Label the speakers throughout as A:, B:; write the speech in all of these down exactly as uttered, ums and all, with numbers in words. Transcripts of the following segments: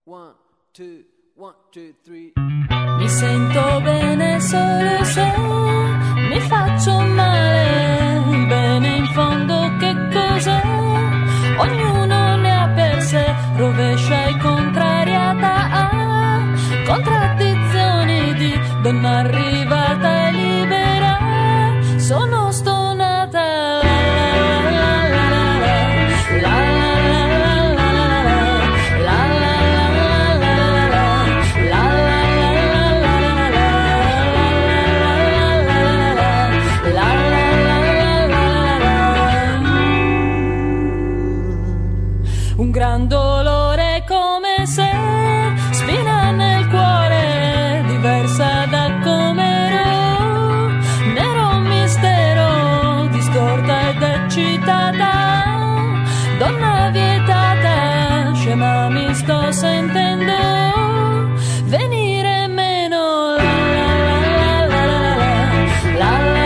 A: One, two, one, two, three.
B: Mi sento bene solo se mi faccio male. Bene in fondo che cos'è? Ognuno ne ha per sé, rovescia e contrariata a contraddizioni di donna arrivata e libera. Sono stonata. La la la la la. Un gran dolore come se spina nel cuore, diversa da come ero, nero mistero, distorta ed eccitata, donna vietata, scema mi sto sentendo venire meno. La la la la la la.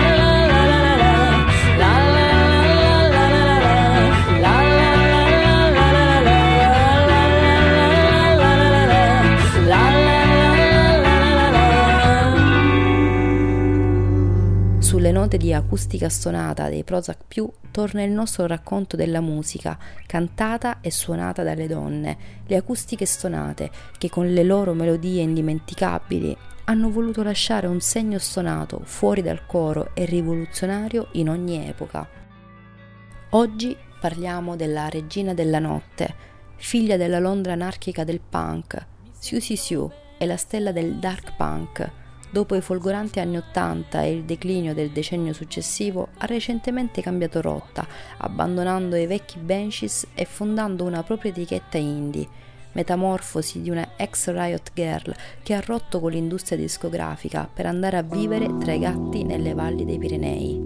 C: Sulle note di acustica stonata dei Prozac più torna il nostro racconto della musica, cantata e suonata dalle donne, le acustiche stonate che con le loro melodie indimenticabili hanno voluto lasciare un segno stonato fuori dal coro e rivoluzionario in ogni epoca. Oggi parliamo della regina della notte, figlia della Londra anarchica del punk. Siouxsie Sioux è la stella del dark punk. Dopo i folgoranti anni ottanta e il declinio del decennio successivo, ha recentemente cambiato rotta, abbandonando i vecchi Banshees e fondando una propria etichetta indie, metamorfosi di una ex Riot Girl che ha rotto con l'industria discografica per andare a vivere tra i gatti nelle valli dei Pirenei.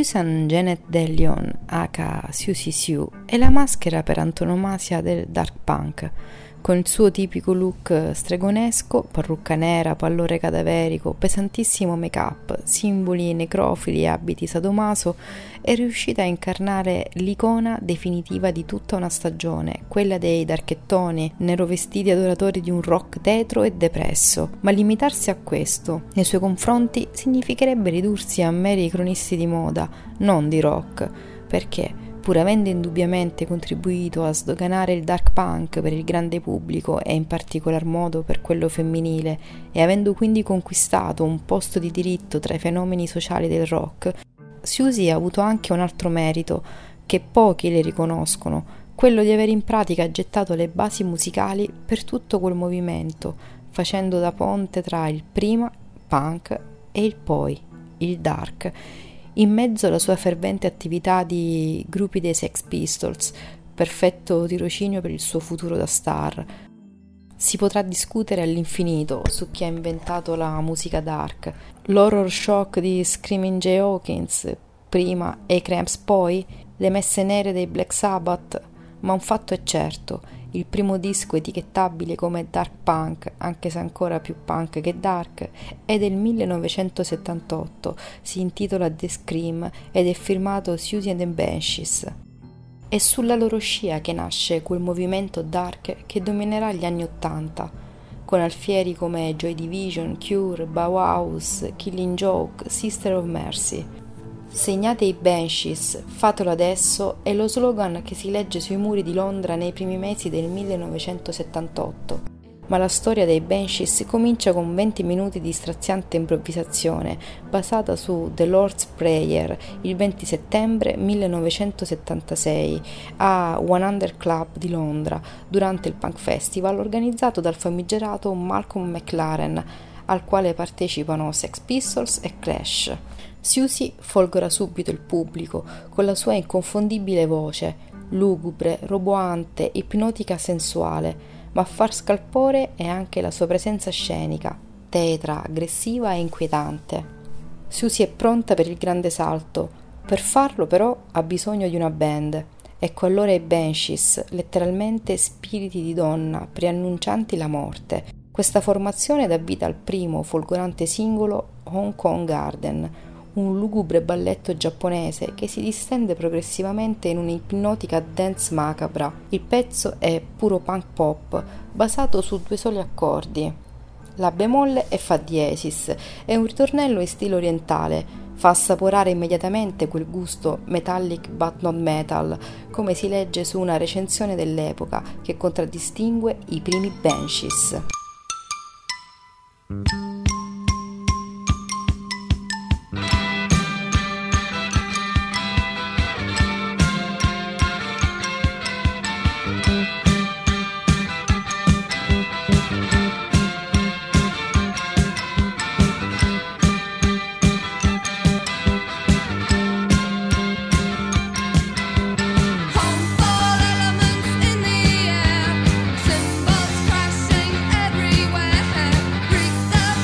C: Susan Janet DeLeon, aka Siouxsie Sioux, è la maschera per antonomasia del dark punk. Con il suo tipico look stregonesco, parrucca nera, pallore cadaverico, pesantissimo make-up, simboli necrofili e abiti sadomaso, è riuscita a incarnare l'icona definitiva di tutta una stagione, quella dei darchettoni, nerovestiti adoratori di un rock tetro e depresso. Ma limitarsi a questo, nei suoi confronti, significherebbe ridursi a meri cronisti di moda, non di rock, perché pur avendo indubbiamente contribuito a sdoganare il dark punk per il grande pubblico e in particolar modo per quello femminile, e avendo quindi conquistato un posto di diritto tra i fenomeni sociali del rock, Siouxsie ha avuto anche un altro merito che pochi le riconoscono, quello di aver in pratica gettato le basi musicali per tutto quel movimento, facendo da ponte tra il prima punk e il poi, il dark, in mezzo alla sua fervente attività di gruppi dei Sex Pistols, perfetto tirocinio per il suo futuro da star. Si potrà discutere all'infinito su chi ha inventato la musica dark, l'horror shock di Screaming Jay Hawkins prima e i Cramps poi, le messe nere dei Black Sabbath, ma un fatto è certo: il primo disco etichettabile come dark punk, anche se ancora più punk che dark, è del millenovecentosettantotto, si intitola The Scream ed è firmato Siouxsie and the Banshees. È sulla loro scia che nasce quel movimento dark che dominerà gli anni Ottanta, con alfieri come Joy Division, Cure, Bauhaus, Killing Joke, Sister of Mercy. Segnate i Banshees, fatelo adesso, è lo slogan che si legge sui muri di Londra nei primi mesi del millenovecentosettantotto. Ma la storia dei Banshees comincia con venti minuti di straziante improvvisazione, basata su The Lord's Prayer, il venti settembre millenovecentosettantasei, a cento Club di Londra, durante il Punk Festival organizzato dal famigerato Malcolm McLaren, al quale partecipano Sex Pistols e Clash. Siouxsie folgora subito il pubblico con la sua inconfondibile voce, lugubre, roboante, ipnotica, sensuale, ma a far scalpore è anche la sua presenza scenica, tetra, aggressiva e inquietante. Siouxsie è pronta per il grande salto, per farlo però ha bisogno di una band. Ecco allora i Banshees, letteralmente spiriti di donna, preannuncianti la morte. Questa formazione dà vita al primo folgorante singolo Hong Kong Garden, un lugubre balletto giapponese che si distende progressivamente in un'ipnotica dance macabra. Il pezzo è puro punk pop, basato su due soli accordi, la bemolle e fa diesis, è un ritornello in stile orientale, fa assaporare immediatamente quel gusto metallic but not metal, come si legge su una recensione dell'epoca che contraddistingue i primi Banshees.
D: Everywhere, read the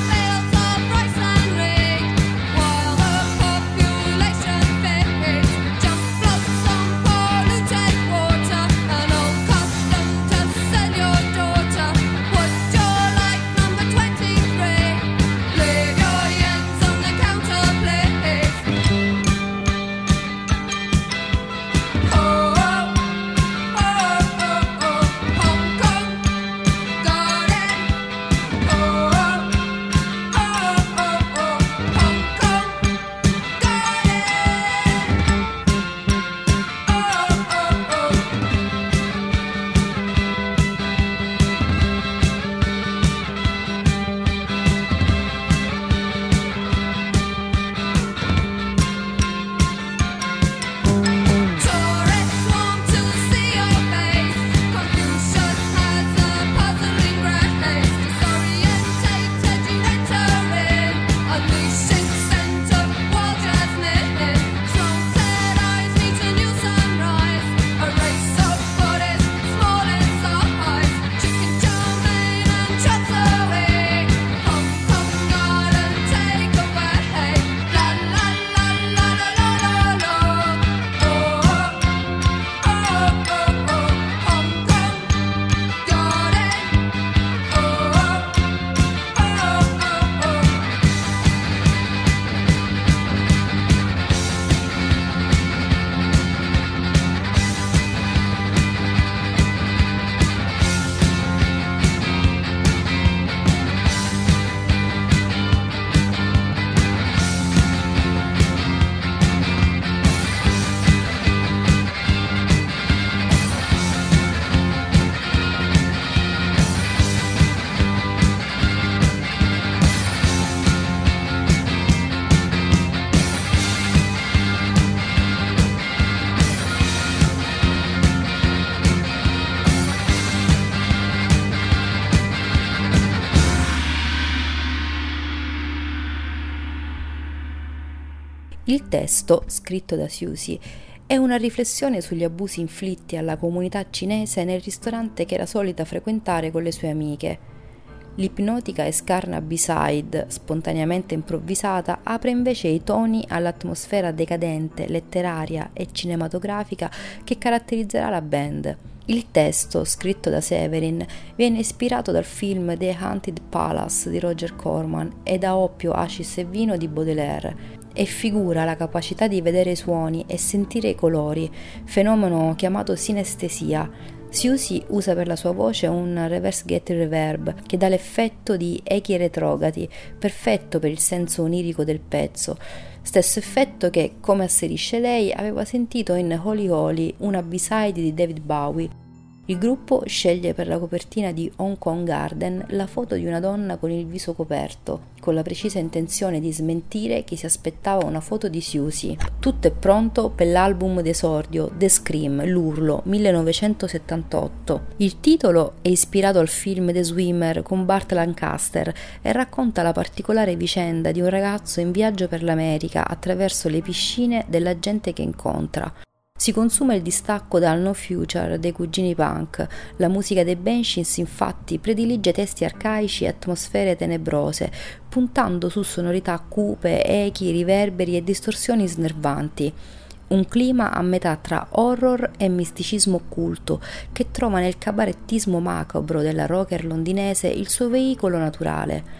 C: Il testo, scritto da Siouxsie, è una riflessione sugli abusi inflitti alla comunità cinese nel ristorante che era solita frequentare con le sue amiche. L'ipnotica e scarna B-side, spontaneamente improvvisata, apre invece i toni all'atmosfera decadente, letteraria e cinematografica che caratterizzerà la band. Il testo, scritto da Severin, viene ispirato dal film The Haunted Palace di Roger Corman e da Oppio, Acis e Vino di Baudelaire, e figura la capacità di vedere i suoni e sentire i colori, fenomeno chiamato sinestesia. Siouxsie usa per la sua voce un reverse gate reverb che dà l'effetto di echi retrogradi, perfetto per il senso onirico del pezzo, stesso effetto che, come asserisce lei, aveva sentito in Holy Holy, una B-side di David Bowie. Il gruppo sceglie per la copertina di Hong Kong Garden la foto di una donna con il viso coperto, con la precisa intenzione di smentire chi si aspettava una foto di Siouxsie. Tutto è pronto per l'album d'esordio The Scream, l'urlo, millenovecentosettantotto. Il titolo è ispirato al film The Swimmer con Burt Lancaster e racconta la particolare vicenda di un ragazzo in viaggio per l'America attraverso le piscine della gente che incontra. Si consuma il distacco dal No Future dei cugini punk. La musica dei Banshees infatti predilige testi arcaici e atmosfere tenebrose, puntando su sonorità cupe, echi, riverberi e distorsioni snervanti. Un clima a metà tra horror e misticismo occulto che trova nel cabarettismo macabro della rocker londinese il suo veicolo naturale.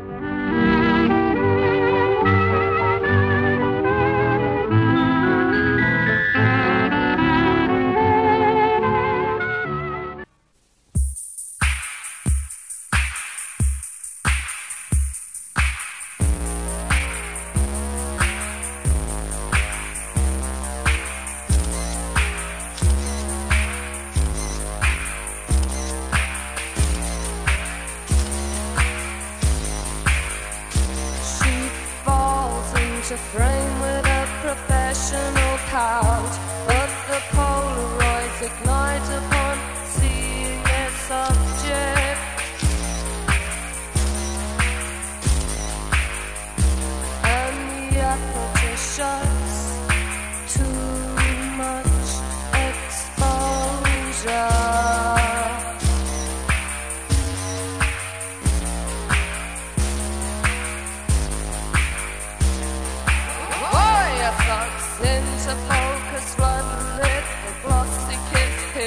B: To frame with a professional couch, but the Polaroids ignite upon seeing their subject, and the aperture shuts. Too much exposure. Into focus, one lit, the glossy kiss.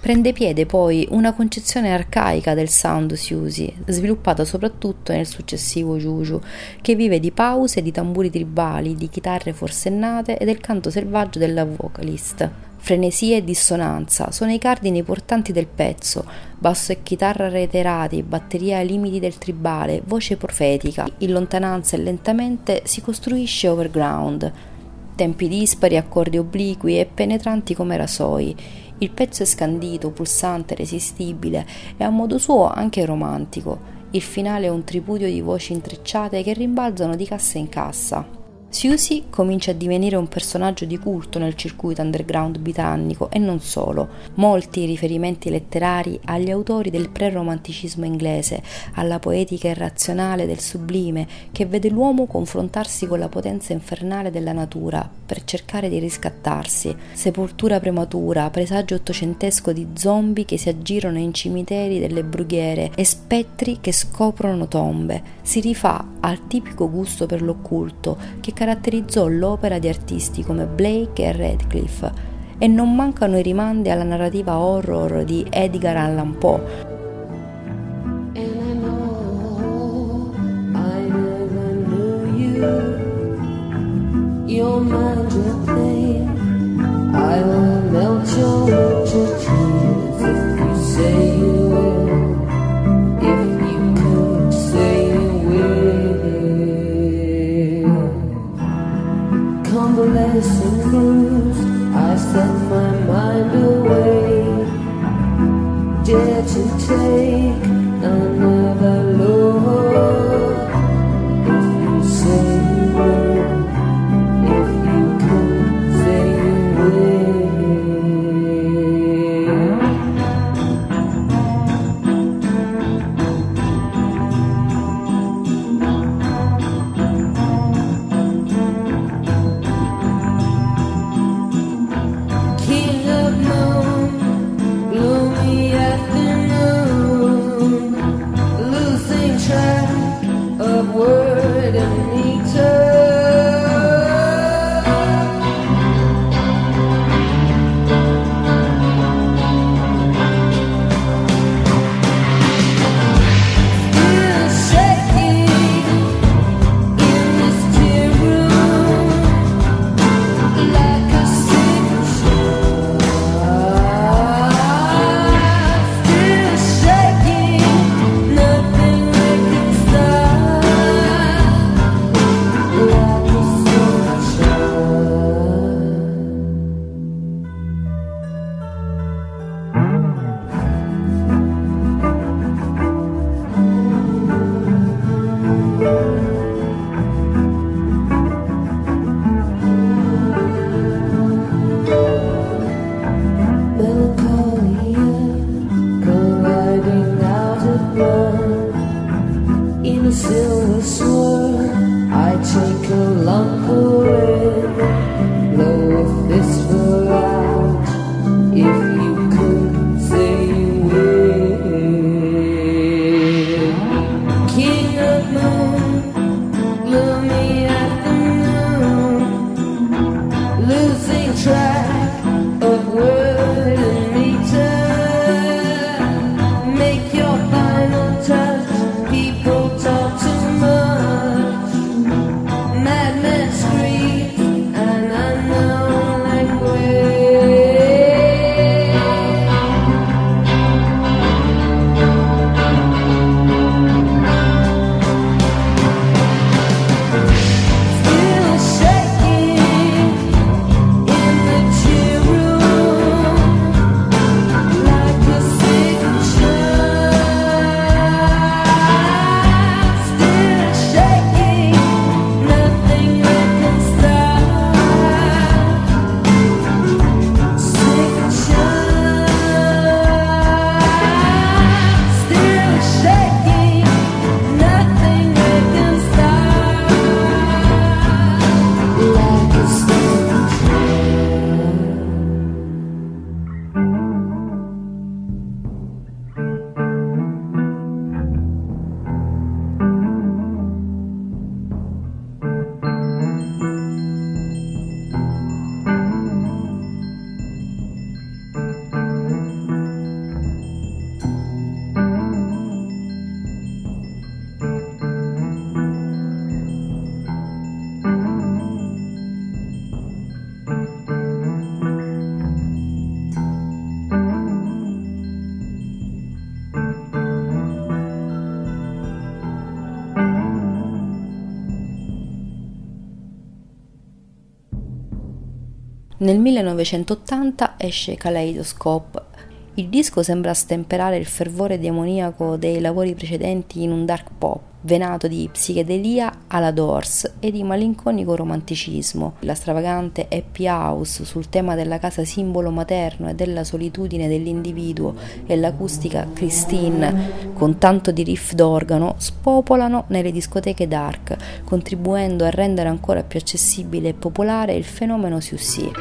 C: Prende piede poi una concezione arcaica del sound Siouxsie, sviluppata soprattutto nel successivo Juju, che vive di pause, di tamburi tribali, di chitarre forsennate e del canto selvaggio della vocalist. Frenesia e dissonanza sono i cardini portanti del pezzo, basso e chitarra reiterati, batteria ai limiti del tribale, voce profetica. In lontananza e lentamente si costruisce Overground. Tempi dispari, accordi obliqui e penetranti come rasoi. Il pezzo è scandito, pulsante, irresistibile e a modo suo anche romantico. Il finale è un tripudio di voci intrecciate che rimbalzano di cassa in cassa. Siouxsie comincia a divenire un personaggio di culto nel circuito underground britannico e non solo. Molti riferimenti letterari agli autori del pre-romanticismo inglese, alla poetica irrazionale del sublime che vede l'uomo confrontarsi con la potenza infernale della natura per cercare di riscattarsi. Sepoltura prematura, presagio ottocentesco di zombie che si aggirano in cimiteri delle brughiere e spettri che scoprono tombe. Si rifà al tipico gusto per l'occulto che caratterizzò l'opera di artisti come Blake e Radcliffe, e non mancano i rimandi alla narrativa horror di Edgar Allan Poe.
B: Convalescent blues, I set my mind away, dare to take another look. If you say you will, if you could say you will.
C: Nel millenovecentottanta esce Kaleidoscope. Il disco sembra stemperare il fervore demoniaco dei lavori precedenti in un dark pop, venato di psichedelia alla Doors e di malinconico romanticismo. La stravagante happy house sul tema della casa simbolo materno e della solitudine dell'individuo e l'acustica Christine con tanto di riff d'organo spopolano nelle discoteche dark, contribuendo a rendere ancora più accessibile e popolare il fenomeno Siouxsie.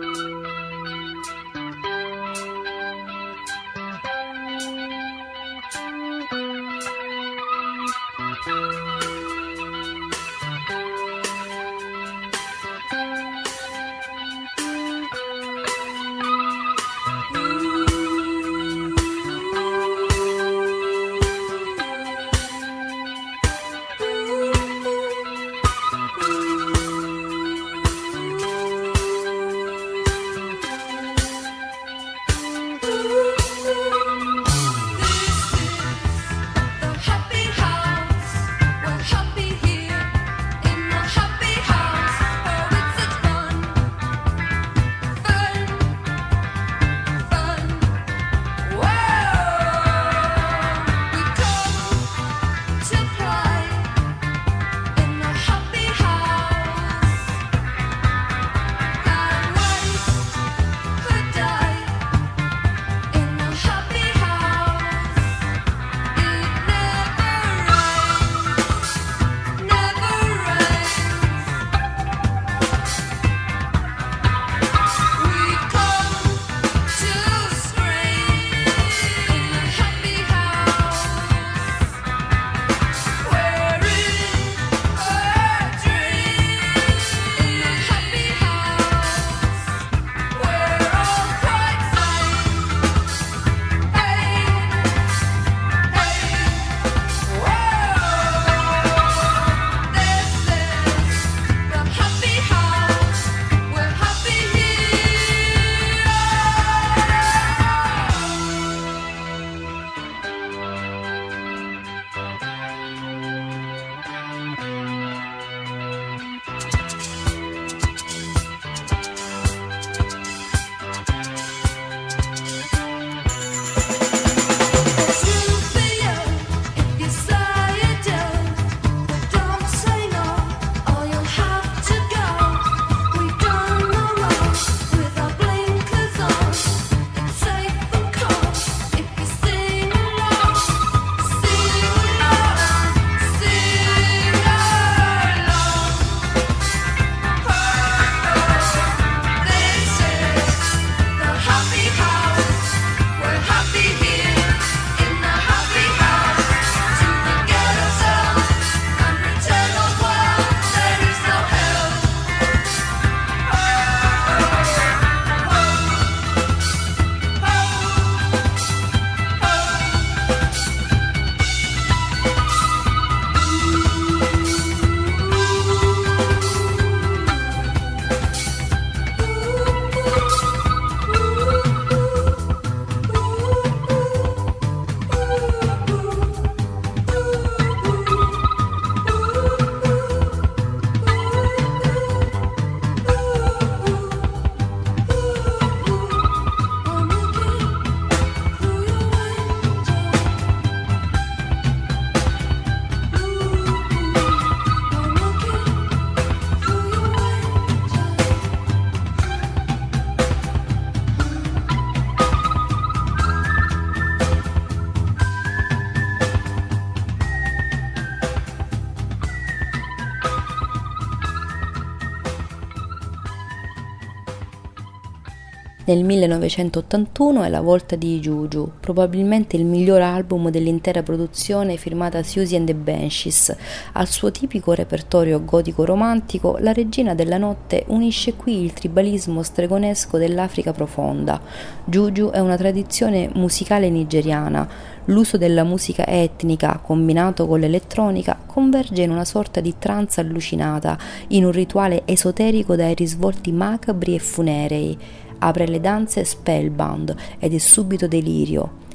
C: Nel millenovecentottantuno è La volta di Juju, probabilmente il miglior album dell'intera produzione firmata Siouxsie and the Banshees. Al suo tipico repertorio gotico-romantico, la regina della notte unisce qui il tribalismo stregonesco dell'Africa profonda. Juju è una tradizione musicale nigeriana. L'uso della musica etnica, combinato con l'elettronica, converge in una sorta di trance allucinata, in un rituale esoterico dai risvolti macabri e funerei. Apre le danze Spellbound ed è subito delirio.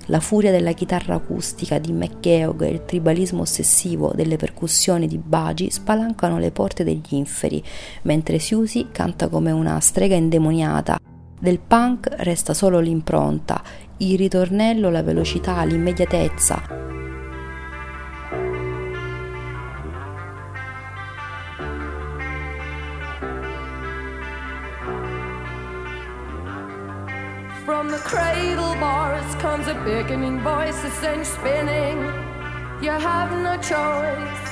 C: la furia della chitarra acustica di McGeoch e il tribalismo ossessivo delle percussioni di Buggy spalancano le porte degli inferi, mentre Siouxsie canta come una strega indemoniata. Del punk resta solo l'impronta, il ritornello, la velocità, l'immediatezza.
D: From the cradle bars comes a beckoning voice that sends spinning. You have no choice.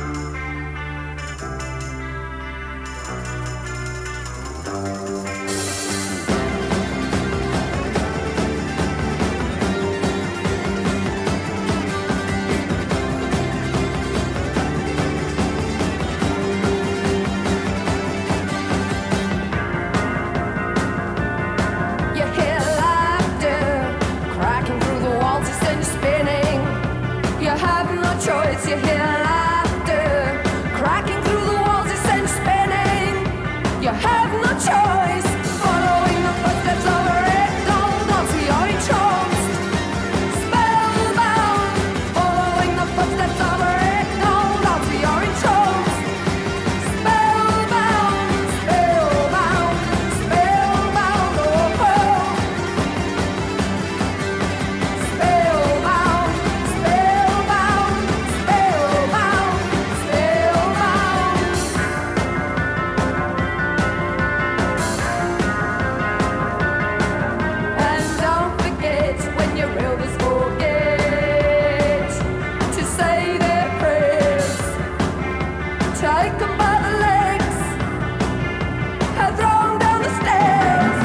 D: Choice, you hear laughter cracking through the walls, it sends spinning. You have no choice, following the footsteps of a red dawn dance. We are entranced, spellbound, following the footsteps of a red dawn dance. We are entranced, spellbound, spellbound, spellbound, oh, oh. Spellbound, spellbound. Take them by the legs and throw them down the stairs.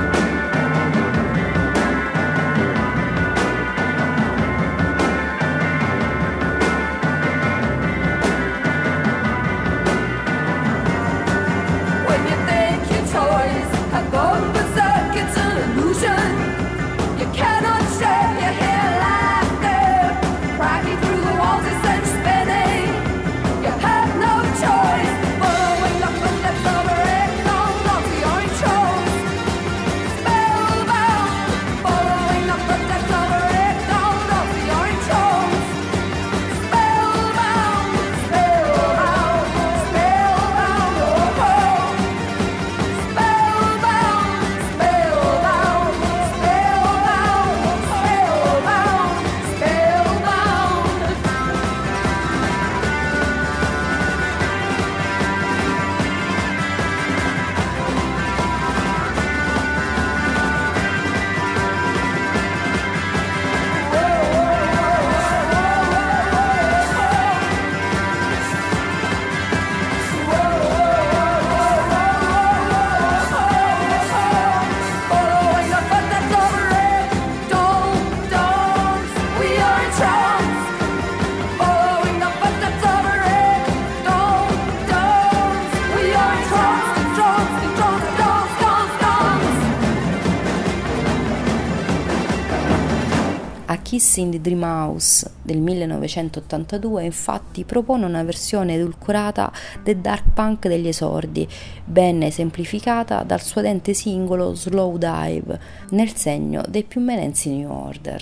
D: When you think your toys have gone berserk, it's an illusion. You cannot share, you hear laughter cracking through the walls, it sends spinning. You have no choice, following the footsteps of a red dawn dance. We are in choice, spellbound, following the footsteps of a red dawn dance. We are in choice, spellbound, spellbound, spellbound, oh, oh. Spellbound, spellbound, spellbound, spellbound, spellbound. Following the footsteps of a red dawn dance, we are entranced. Following the footsteps of a red dawn dance, we are entranced, entranced, entranced, dance, dance, dance.
C: A Kiss in the Dream House del millenovecentottantadue infatti propone una versione edulcorata del dark punk degli esordi, ben esemplificata dal suadente singolo Slow Dive, nel segno dei più melensi New Order.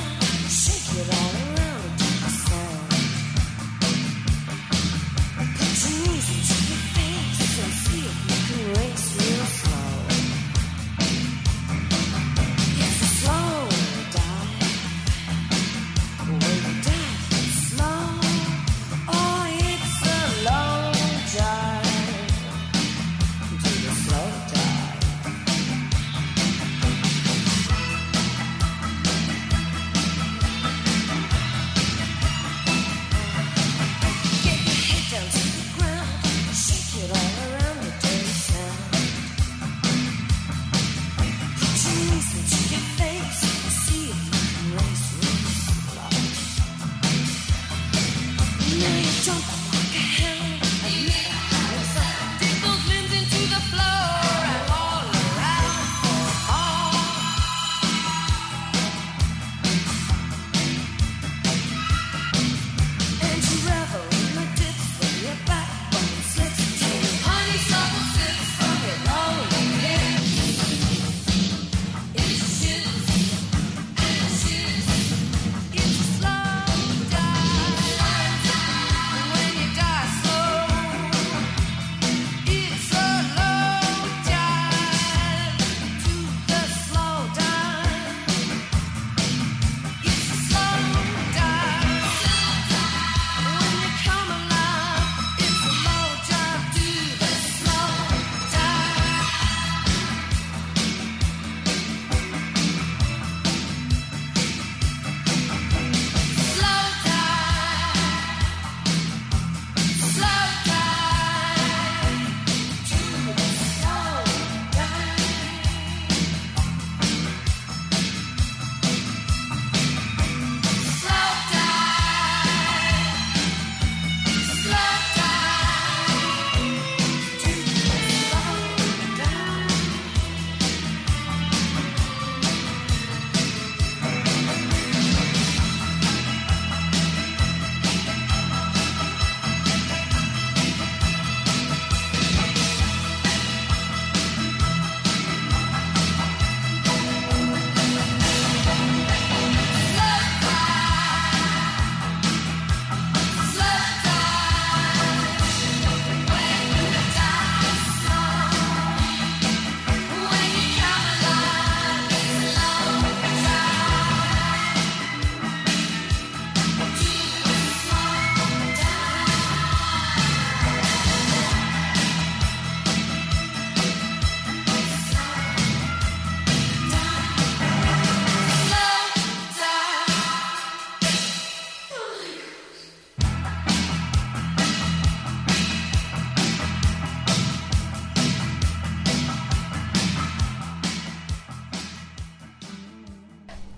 D: Shake it all around to the sound.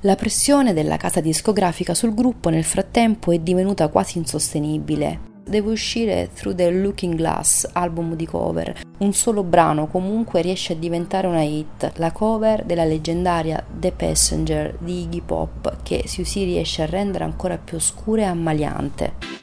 C: La pressione della casa discografica sul gruppo nel frattempo è divenuta quasi insostenibile. Deve uscire Through the Looking Glass, album di cover. Un solo brano comunque riesce a diventare una hit, la cover della leggendaria The Passenger di Iggy Pop, che Siouxsie riesce a rendere ancora più oscura e ammaliante.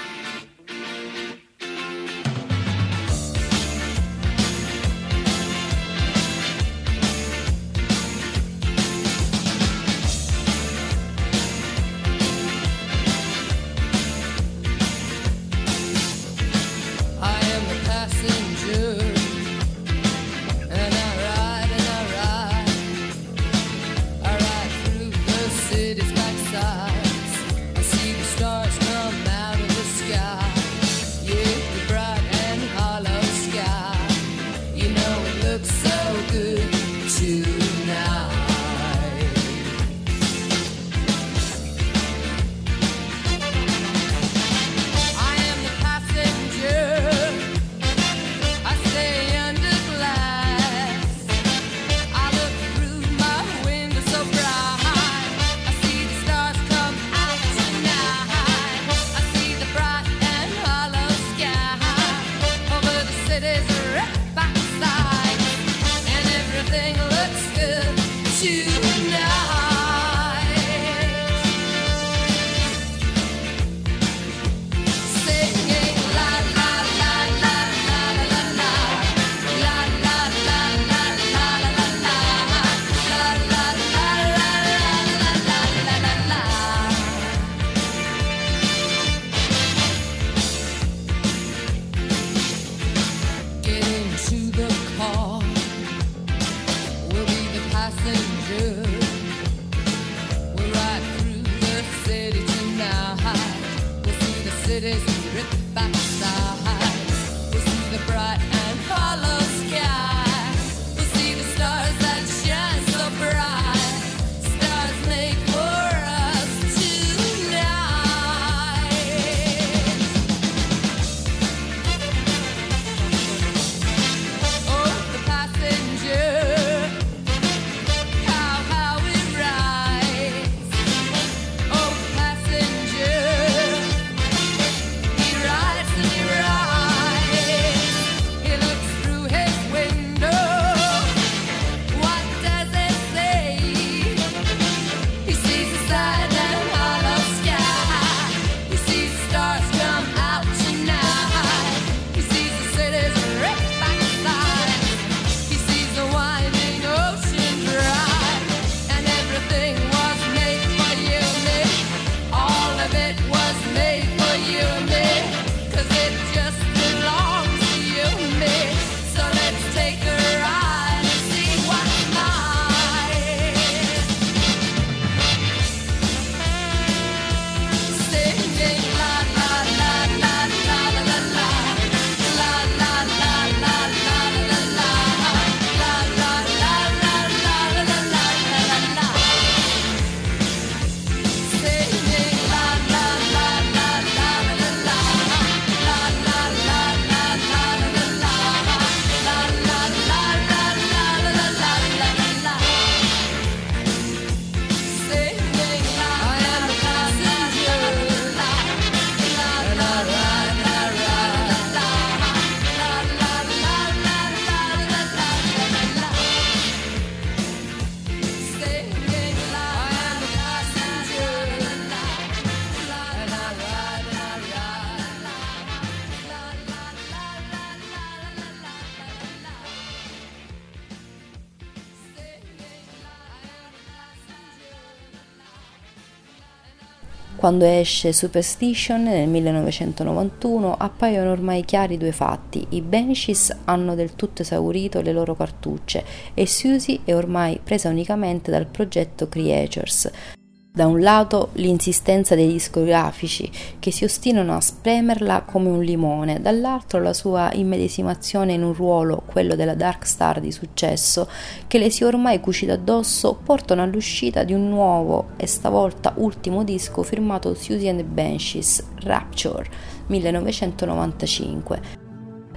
C: Quando esce Superstition nel millenovecentonovantuno appaiono ormai chiari due fatti: i Banshees hanno del tutto esaurito le loro cartucce e Siouxsie è ormai presa unicamente dal progetto Creatures. Da un lato l'insistenza dei discografici che si ostinano a spremerla come un limone, dall'altro la sua immedesimazione in un ruolo, quello della dark star di successo, che le si è ormai cucita addosso, portano all'uscita di un nuovo e stavolta ultimo disco firmato Siouxsie and the Banshees, Rapture, millenovecentonovantacinque.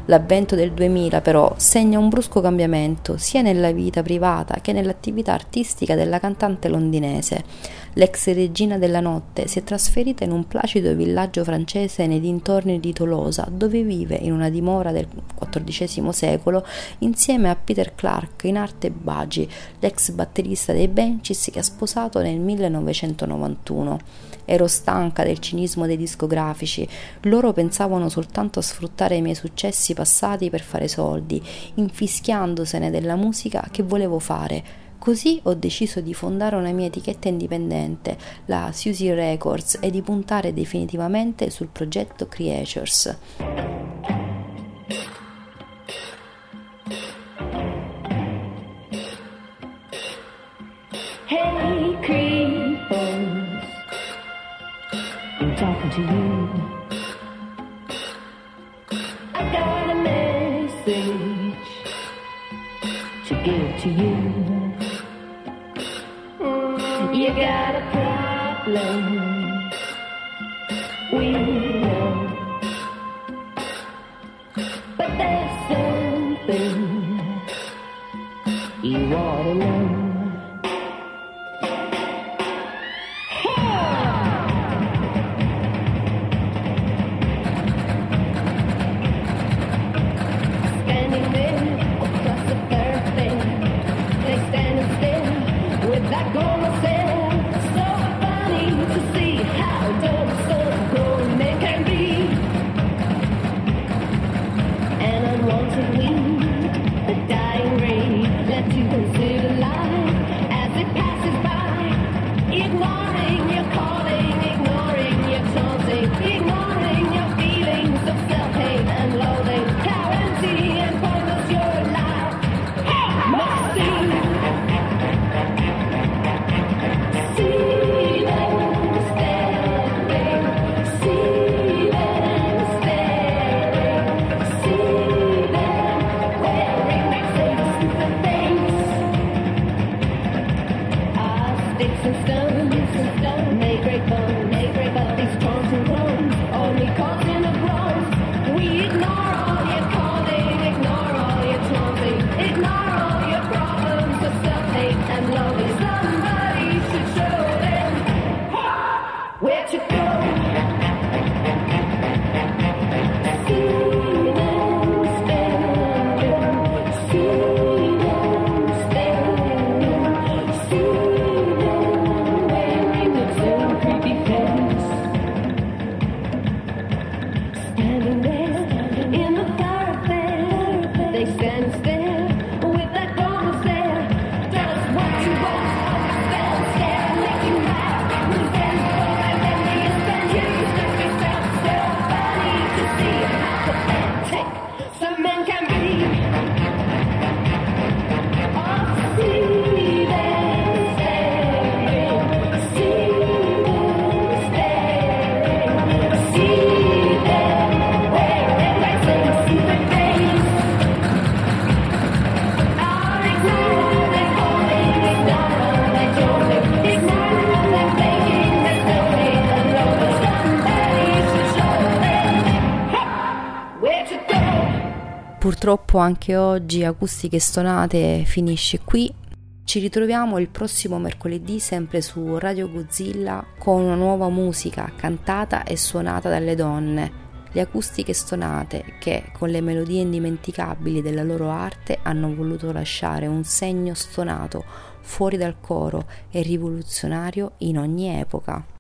C: L'avvento del duemila però segna un brusco cambiamento sia nella vita privata che nell'attività artistica della cantante londinese. L'ex regina della notte si è trasferita in un placido villaggio francese nei dintorni di Tolosa, dove vive in una dimora del quattordicesimo secolo insieme a Peter Clark in arte Bagi, l'ex batterista dei Banshees che ha sposato nel millenovecentonovantuno. Ero stanca del cinismo dei discografici, loro pensavano soltanto a sfruttare i miei successi passati per fare soldi, infischiandosene della musica che volevo fare. Così ho deciso di fondare una mia etichetta indipendente, la Suzy Records, e di puntare definitivamente sul progetto Creatures.
B: Hey, creepers, I'm talking to you. I got a message to give to you. You got a problem, we know, but there's something you ought to know. Standing there across the thoroughfare, they standing still with that golden sail. So funny to see how dumb some grown men can be. An unwanted wind, a dying ray, left to consider life as it passes by. Ignoring your calling, ignoring your taunting, ignoring your feelings of self-hate and loathing. How empty and pointless your life must seem. See them staring, see them staring, see them wearing that same stupid face. Ah, sticks and stones, sticks and stones, make great fun, make great fun. These taunts and groans only causing a groan. We ignore all your calling, ignore all your taunting, ignore all your problems of self-hate and loathing. Somebody should show them where to go. See them staring, see them staring, see them wearing the same creepy face. Standing there in the thoroughfare, they stand still with that golden stare. Does what you want, stand stare and make you laugh. Who stands for and then they spend you just yourself. So funny to see how pathetic some men can be. Oh, see them staring, see them staring, see them wearing that same stupid face. I'll ignore their calling, ignore their taunting, ignore their begging, their stoning and loathing. Somebody should show them where to go.
C: Purtroppo anche oggi Acustiche Stonate finisce qui. Ci ritroviamo il prossimo mercoledì sempre su Radio Godzilla con una nuova musica cantata e suonata dalle donne, le Acustiche Stonate che con le melodie indimenticabili della loro arte hanno voluto lasciare un segno stonato fuori dal coro e rivoluzionario in ogni epoca.